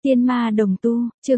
Tiên ma đồng tu, chương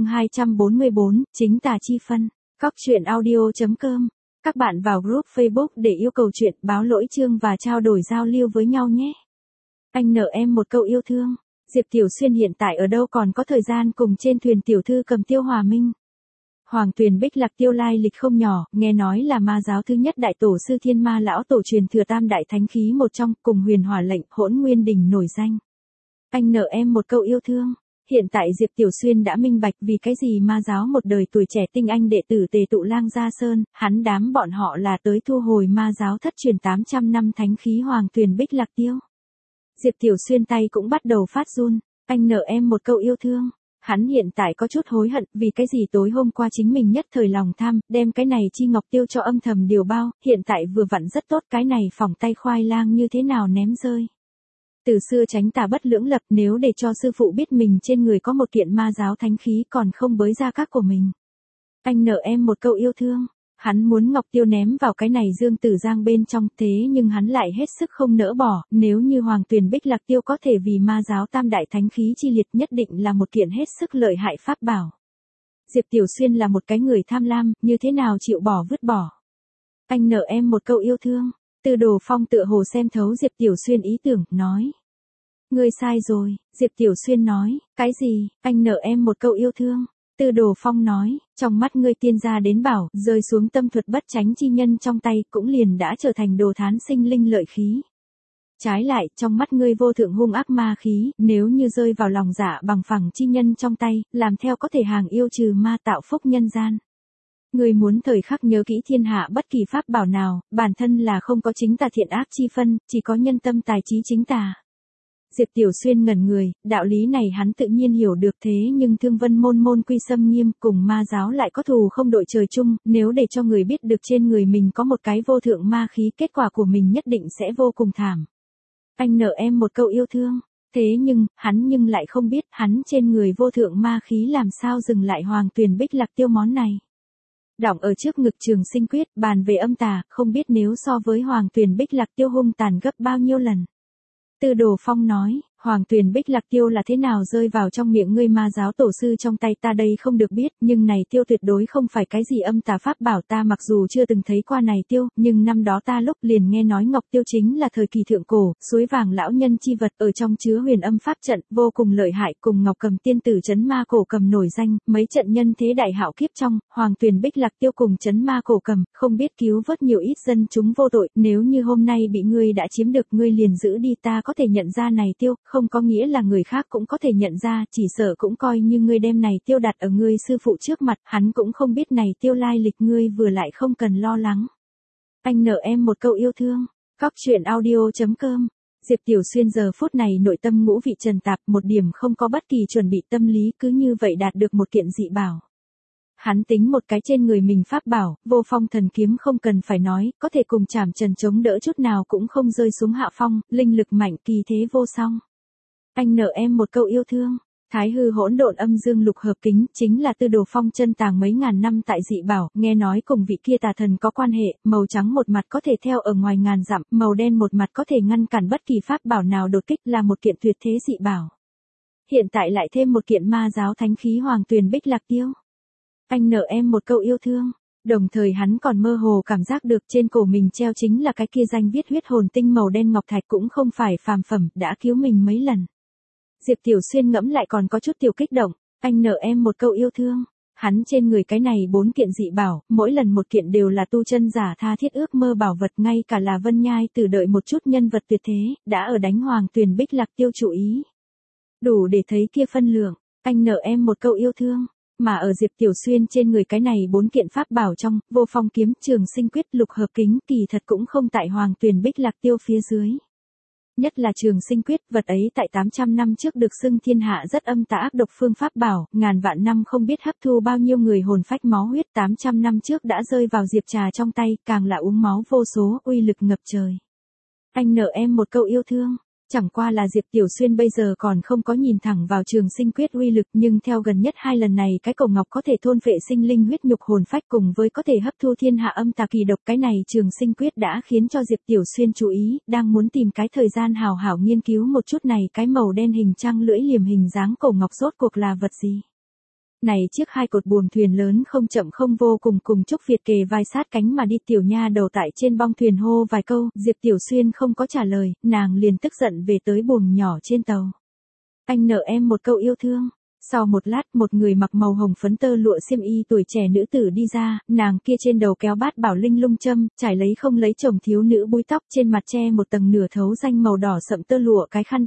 244, chính tà chi phân. Cóc truyện audio.com. Các bạn vào group Facebook để yêu cầu chuyện, báo lỗi chương và trao đổi giao lưu với nhau nhé. Anh nợ em một câu yêu thương. Diệp Tiểu Xuyên hiện tại ở đâu còn có thời gian cùng trên thuyền tiểu thư Cầm Tiêu Hòa Minh. Hoàng Tuyền Bích Lạc Tiêu lai lịch không nhỏ, nghe nói là ma giáo thứ nhất đại tổ sư Thiên Ma lão tổ truyền thừa tam đại thánh khí một trong, cùng Huyền Hỏa lệnh, Hỗn Nguyên đỉnh nổi danh. Anh nợ em một câu yêu thương. Hiện tại Diệp Tiểu Xuyên đã minh bạch vì cái gì ma giáo một đời tuổi trẻ tinh anh đệ tử Tề Tụ Lang Gia Sơn, hắn đám bọn họ là tới thu hồi ma giáo thất truyền 800 năm thánh khí Hoàng Tuyền Bích Lạc Tiêu. Diệp Tiểu Xuyên tay cũng bắt đầu phát run, anh nợ em một câu yêu thương. Hắn hiện tại có chút hối hận vì cái gì tối hôm qua chính mình nhất thời lòng tham, đem cái này chi ngọc tiêu cho âm thầm điều bao, hiện tại vừa vặn rất tốt cái này phỏng tay khoai lang như thế nào ném rơi. Từ xưa tránh tà bất lưỡng lập, nếu để cho sư phụ biết mình trên người có một kiện ma giáo thánh khí còn không bới ra các của mình. Anh nợ em một câu yêu thương. Hắn muốn ngọc tiêu ném vào cái này Dương Tử Giang bên trong, thế nhưng hắn lại hết sức không nỡ bỏ, nếu như Hoàng Tuyền Bích Lạc Tiêu có thể vì ma giáo tam đại thánh khí chi liệt nhất định là một kiện hết sức lợi hại pháp bảo. Diệp Tiểu Xuyên là một cái người tham lam, như thế nào chịu bỏ vứt bỏ. Anh nợ em một câu yêu thương. Tư Đồ Phong tựa hồ xem thấu Diệp Tiểu Xuyên ý tưởng, nói. Ngươi sai rồi, Diệp Tiểu Xuyên nói, cái gì, anh nợ em một câu yêu thương. Tư Đồ Phong nói, trong mắt ngươi tiên gia đến bảo, rơi xuống tâm thuật bất chánh chi nhân trong tay, cũng liền đã trở thành đồ thán sinh linh lợi khí. Trái lại, trong mắt ngươi vô thượng hung ác ma khí, nếu như rơi vào lòng dạ bằng phẳng chi nhân trong tay, làm theo có thể hàng yêu trừ ma tạo phúc nhân gian. Ngươi muốn thời khắc nhớ kỹ thiên hạ bất kỳ pháp bảo nào, bản thân là không có chính tà thiện ác chi phân, chỉ có nhân tâm tài trí chính tà. Diệp Tiểu Xuyên ngẩn người, đạo lý này hắn tự nhiên hiểu được, thế nhưng Thương Vân môn môn quy xâm nghiêm, cùng ma giáo lại có thù không đội trời chung, nếu để cho người biết được trên người mình có một cái vô thượng ma khí, kết quả của mình nhất định sẽ vô cùng thảm. Anh nợ em một câu yêu thương, thế nhưng, hắn nhưng lại không biết, hắn trên người vô thượng ma khí làm sao dừng lại Hoàng Tuyền Bích Lạc Tiêu món này. Đỏng ở trước ngực Trường Sinh Quyết, bàn về âm tà, không biết nếu so với Hoàng Tuyền Bích Lạc Tiêu hung tàn gấp bao nhiêu lần. Tư Đồ Phong nói, Hoàng Tuyền Bích Lạc Tiêu là thế nào rơi vào trong miệng ngươi ma giáo tổ sư trong tay ta đây không được biết, nhưng này tiêu tuyệt đối không phải cái gì âm tà pháp bảo, ta mặc dù chưa từng thấy qua này tiêu, nhưng năm đó ta lúc liền nghe nói ngọc tiêu chính là thời kỳ thượng cổ, suối vàng lão nhân chi vật, ở trong chứa huyền âm pháp trận, vô cùng lợi hại, cùng Ngọc Cầm tiên tử trấn ma cổ cầm nổi danh, mấy trận nhân thế đại hạo kiếp trong, Hoàng Tuyền Bích Lạc Tiêu cùng trấn ma cổ cầm, không biết cứu vớt nhiều ít dân chúng vô tội, nếu như hôm nay bị ngươi đã chiếm được, ngươi liền giữ đi, ta có thể nhận ra này tiêu, không có nghĩa là người khác cũng có thể nhận ra, chỉ sợ cũng coi như ngươi đem này tiêu đặt ở ngươi sư phụ trước mặt, hắn cũng không biết này tiêu lai lịch, ngươi vừa lại không cần lo lắng. Anh nợ em một câu yêu thương. Cóc truyện audio.com. Diệp Tiểu Xuyên giờ phút này nội tâm ngũ vị trần tạp, một điểm không có bất kỳ chuẩn bị tâm lý, cứ như vậy đạt được một kiện dị bảo. Hắn tính một cái trên người mình pháp bảo, Vô Phong thần kiếm không cần phải nói, có thể cùng Trảm Trần chống đỡ chút nào cũng không rơi xuống hạ phong, linh lực mạnh, kỳ thế vô song. Anh nợ em một câu yêu thương. Thái hư hỗn độn âm dương lục hợp kính, chính là Tư Đồ Phong chân tàng mấy ngàn năm tại dị bảo, nghe nói cùng vị kia tà thần có quan hệ, màu trắng một mặt có thể theo ở ngoài ngàn dặm, màu đen một mặt có thể ngăn cản bất kỳ pháp bảo nào đột kích, là một kiện tuyệt thế dị bảo. Hiện tại lại thêm một kiện ma giáo thánh khí Hoàng Tuyền Bích Lạc Tiêu. Anh nợ em một câu yêu thương. Đồng thời hắn còn mơ hồ cảm giác được trên cổ mình treo chính là cái kia danh viết huyết hồn tinh màu đen ngọc thạch, cũng không phải phàm phẩm, đã cứu mình mấy lần. Diệp Tiểu Xuyên ngẫm lại còn có chút tiểu kích động, anh nợ em một câu yêu thương. Hắn trên người cái này 4 kiện dị bảo, mỗi lần một kiện đều là tu chân giả tha thiết ước mơ bảo vật, ngay cả là Vân Nhai Tử đợi một chút nhân vật tuyệt thế, đã ở đánh Hoàng Tuyền Bích Lạc Tiêu chủ ý. Đủ để thấy kia phân lượng, anh nợ em một câu yêu thương. Mà ở Diệp Tiểu Xuyên trên người cái này 4 kiện pháp bảo trong, Vô Phong kiếm, Trường Sinh Quyết, lục hợp kính, kỳ thật cũng không tại Hoàng Tuyền Bích Lạc Tiêu phía dưới. Nhất là Trường Sinh Quyết, vật ấy tại 800 năm trước được xưng thiên hạ rất âm tà ác độc phương pháp bảo, ngàn vạn năm không biết hấp thu bao nhiêu người hồn phách máu huyết, 800 năm trước đã rơi vào Diệp Trà trong tay, càng là uống máu vô số, uy lực ngập trời. Anh nợ em một câu yêu thương. Chẳng qua là Diệp Tiểu Xuyên bây giờ còn không có nhìn thẳng vào trường sinh quyết uy lực, nhưng theo gần nhất 2 lần này cái cổ ngọc có thể thôn phệ sinh linh huyết nhục hồn phách cùng với có thể hấp thu thiên hạ âm tà kỳ độc, cái này trường sinh quyết đã khiến cho Diệp Tiểu Xuyên chú ý, đang muốn tìm cái thời gian hào hảo nghiên cứu một chút này cái màu đen hình trăng lưỡi liềm hình dáng cổ ngọc rốt cuộc là vật gì. Này chiếc 2 cột buồm thuyền lớn không chậm không vô cùng cùng Trúc Việt kề vai sát cánh mà đi, tiểu nha đầu tại trên bong thuyền hô vài câu, Diệp Tiểu Xuyên không có trả lời, nàng liền tức giận về tới buồng nhỏ trên tàu. Anh nợ em một câu yêu thương. Sau một lát, một người mặc màu hồng phấn tơ lụa xiêm y tuổi trẻ nữ tử đi ra, nàng kia trên đầu kéo bát bảo linh lung châm, trải lấy không lấy chồng thiếu nữ búi tóc, trên mặt che một tầng nửa thấu danh màu đỏ sậm tơ lụa, cái khăn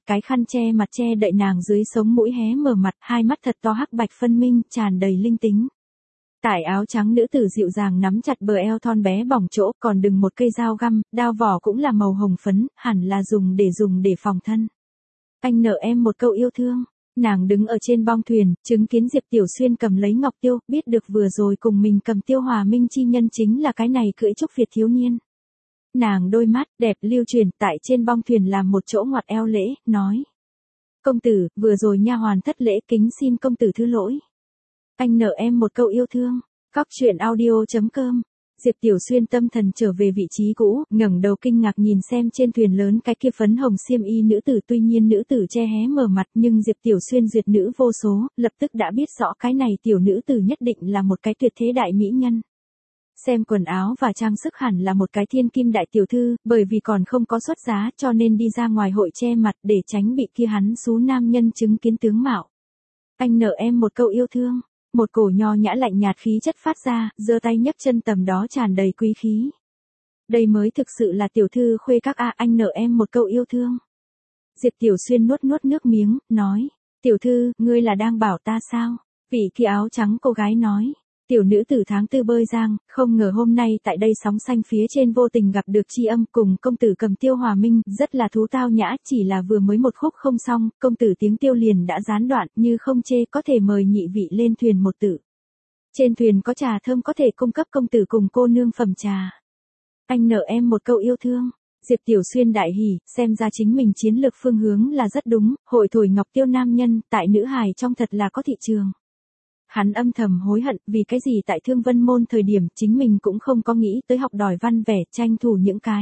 che mặt che đậy nàng dưới sống mũi hé mở mặt, hai mắt thật to hắc bạch phân minh, tràn đầy linh tính. Tải áo trắng nữ tử dịu dàng nắm chặt bờ eo thon bé bỏng chỗ, còn đừng một cây dao găm, đao vỏ cũng là màu hồng phấn, hẳn là dùng để phòng thân. Anh nợ em một câu yêu thương. Nàng đứng ở trên bong thuyền, chứng kiến Diệp Tiểu Xuyên cầm lấy ngọc tiêu, biết được vừa rồi cùng mình cầm tiêu hòa minh chi nhân chính là cái này cưỡi Trúc Việt thiếu niên. Nàng đôi mắt đẹp lưu truyền tại trên bong thuyền làm một chỗ ngoặt eo lễ, nói: "Công tử, vừa rồi nha hoàn thất lễ, kính xin công tử thứ lỗi. Anh nợ em một câu yêu thương." Cóc truyện audio.com. Diệp Tiểu Xuyên tâm thần trở về vị trí cũ, ngẩng đầu kinh ngạc nhìn xem trên thuyền lớn cái kia phấn hồng xiêm y nữ tử, tuy nhiên nữ tử che hé mở mặt, nhưng Diệp Tiểu Xuyên duyệt nữ vô số, lập tức đã biết rõ cái này tiểu nữ tử nhất định là một cái tuyệt thế đại mỹ nhân. Xem quần áo và trang sức hẳn là một cái thiên kim đại tiểu thư, bởi vì còn không có xuất giá cho nên đi ra ngoài hội che mặt để tránh bị kia hắn xú nam nhân chứng kiến tướng mạo. Anh nợ em một câu yêu thương. Một cổ nho nhã lạnh nhạt khí chất phát ra, giơ tay nhấc chân tầm đó tràn đầy quý khí. Đây mới thực sự là tiểu thư khuê các a, anh nợ em một câu yêu thương. Diệp Tiểu Xuyên nuốt nước miếng, nói: "Tiểu thư, ngươi là đang bảo ta sao?" Vị kia áo trắng cô gái nói: "Tiểu nữ tử tháng tư bơi giang, không ngờ hôm nay tại đây sóng xanh phía trên vô tình gặp được tri âm, cùng công tử cầm tiêu hòa minh, rất là thú tao nhã, chỉ là vừa mới một khúc không xong, công tử tiếng tiêu liền đã gián đoạn, như không chê có thể mời nhị vị lên thuyền một tử. Trên thuyền có trà thơm có thể cung cấp công tử cùng cô nương phẩm trà. Anh nợ em một câu yêu thương." Diệp Tiểu Xuyên đại hỉ, xem ra chính mình chiến lược phương hướng là rất đúng, hội thổi ngọc tiêu nam nhân, tại nữ hài trong thật là có thị trường. Hắn âm thầm hối hận, vì cái gì tại Thương Vân môn thời điểm chính mình cũng không có nghĩ tới học đòi văn vẻ, tranh thủ những cái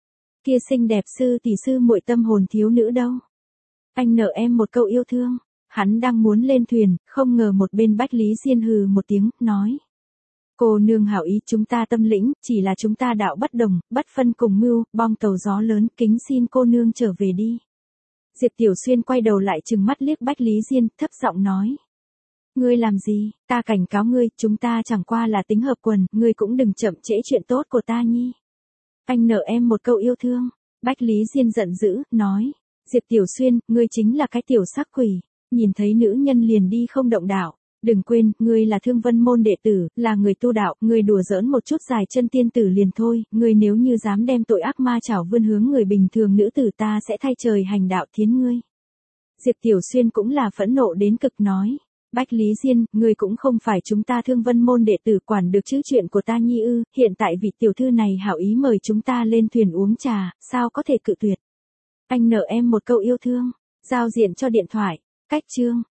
kia xinh đẹp sư tỷ sư muội tâm hồn thiếu nữ đâu. Anh nợ em một câu yêu thương. Hắn đang muốn lên thuyền, không ngờ một bên Bách Lý Diên hừ một tiếng, nói: "Cô nương hảo ý, chúng ta tâm lĩnh, chỉ là chúng ta đạo bất đồng, bất phân cùng mưu, bong tàu gió lớn, kính xin cô nương trở về đi." Diệp Tiểu Xuyên quay đầu lại trừng mắt liếc Bách Lý Diên, thấp giọng nói: "Ngươi làm gì, ta cảnh cáo ngươi, chúng ta chẳng qua là tính hợp quần, ngươi cũng đừng chậm trễ chuyện tốt của ta nhi. Anh nợ em một câu yêu thương." Bách Lý Diên giận dữ, nói: "Diệp Tiểu Xuyên, ngươi chính là cái tiểu sắc quỷ, nhìn thấy nữ nhân liền đi không động đạo. Đừng quên, ngươi là Thương Vân môn đệ tử, là người tu đạo, ngươi đùa giỡn một chút dài chân tiên tử liền thôi, ngươi nếu như dám đem tội ác ma chảo vươn hướng người bình thường nữ tử, ta sẽ thay trời hành đạo thiến ngươi." Diệp Tiểu Xuyên cũng là phẫn nộ đến cực, nói: "Bách Lý Diên, ngươi cũng không phải chúng ta Thương Vân môn đệ tử, quản được chứ chuyện của ta nhi ư, hiện tại vị tiểu thư này hảo ý mời chúng ta lên thuyền uống trà, sao có thể cự tuyệt. Anh nợ em một câu yêu thương." Giao diện cho điện thoại. Cách chương.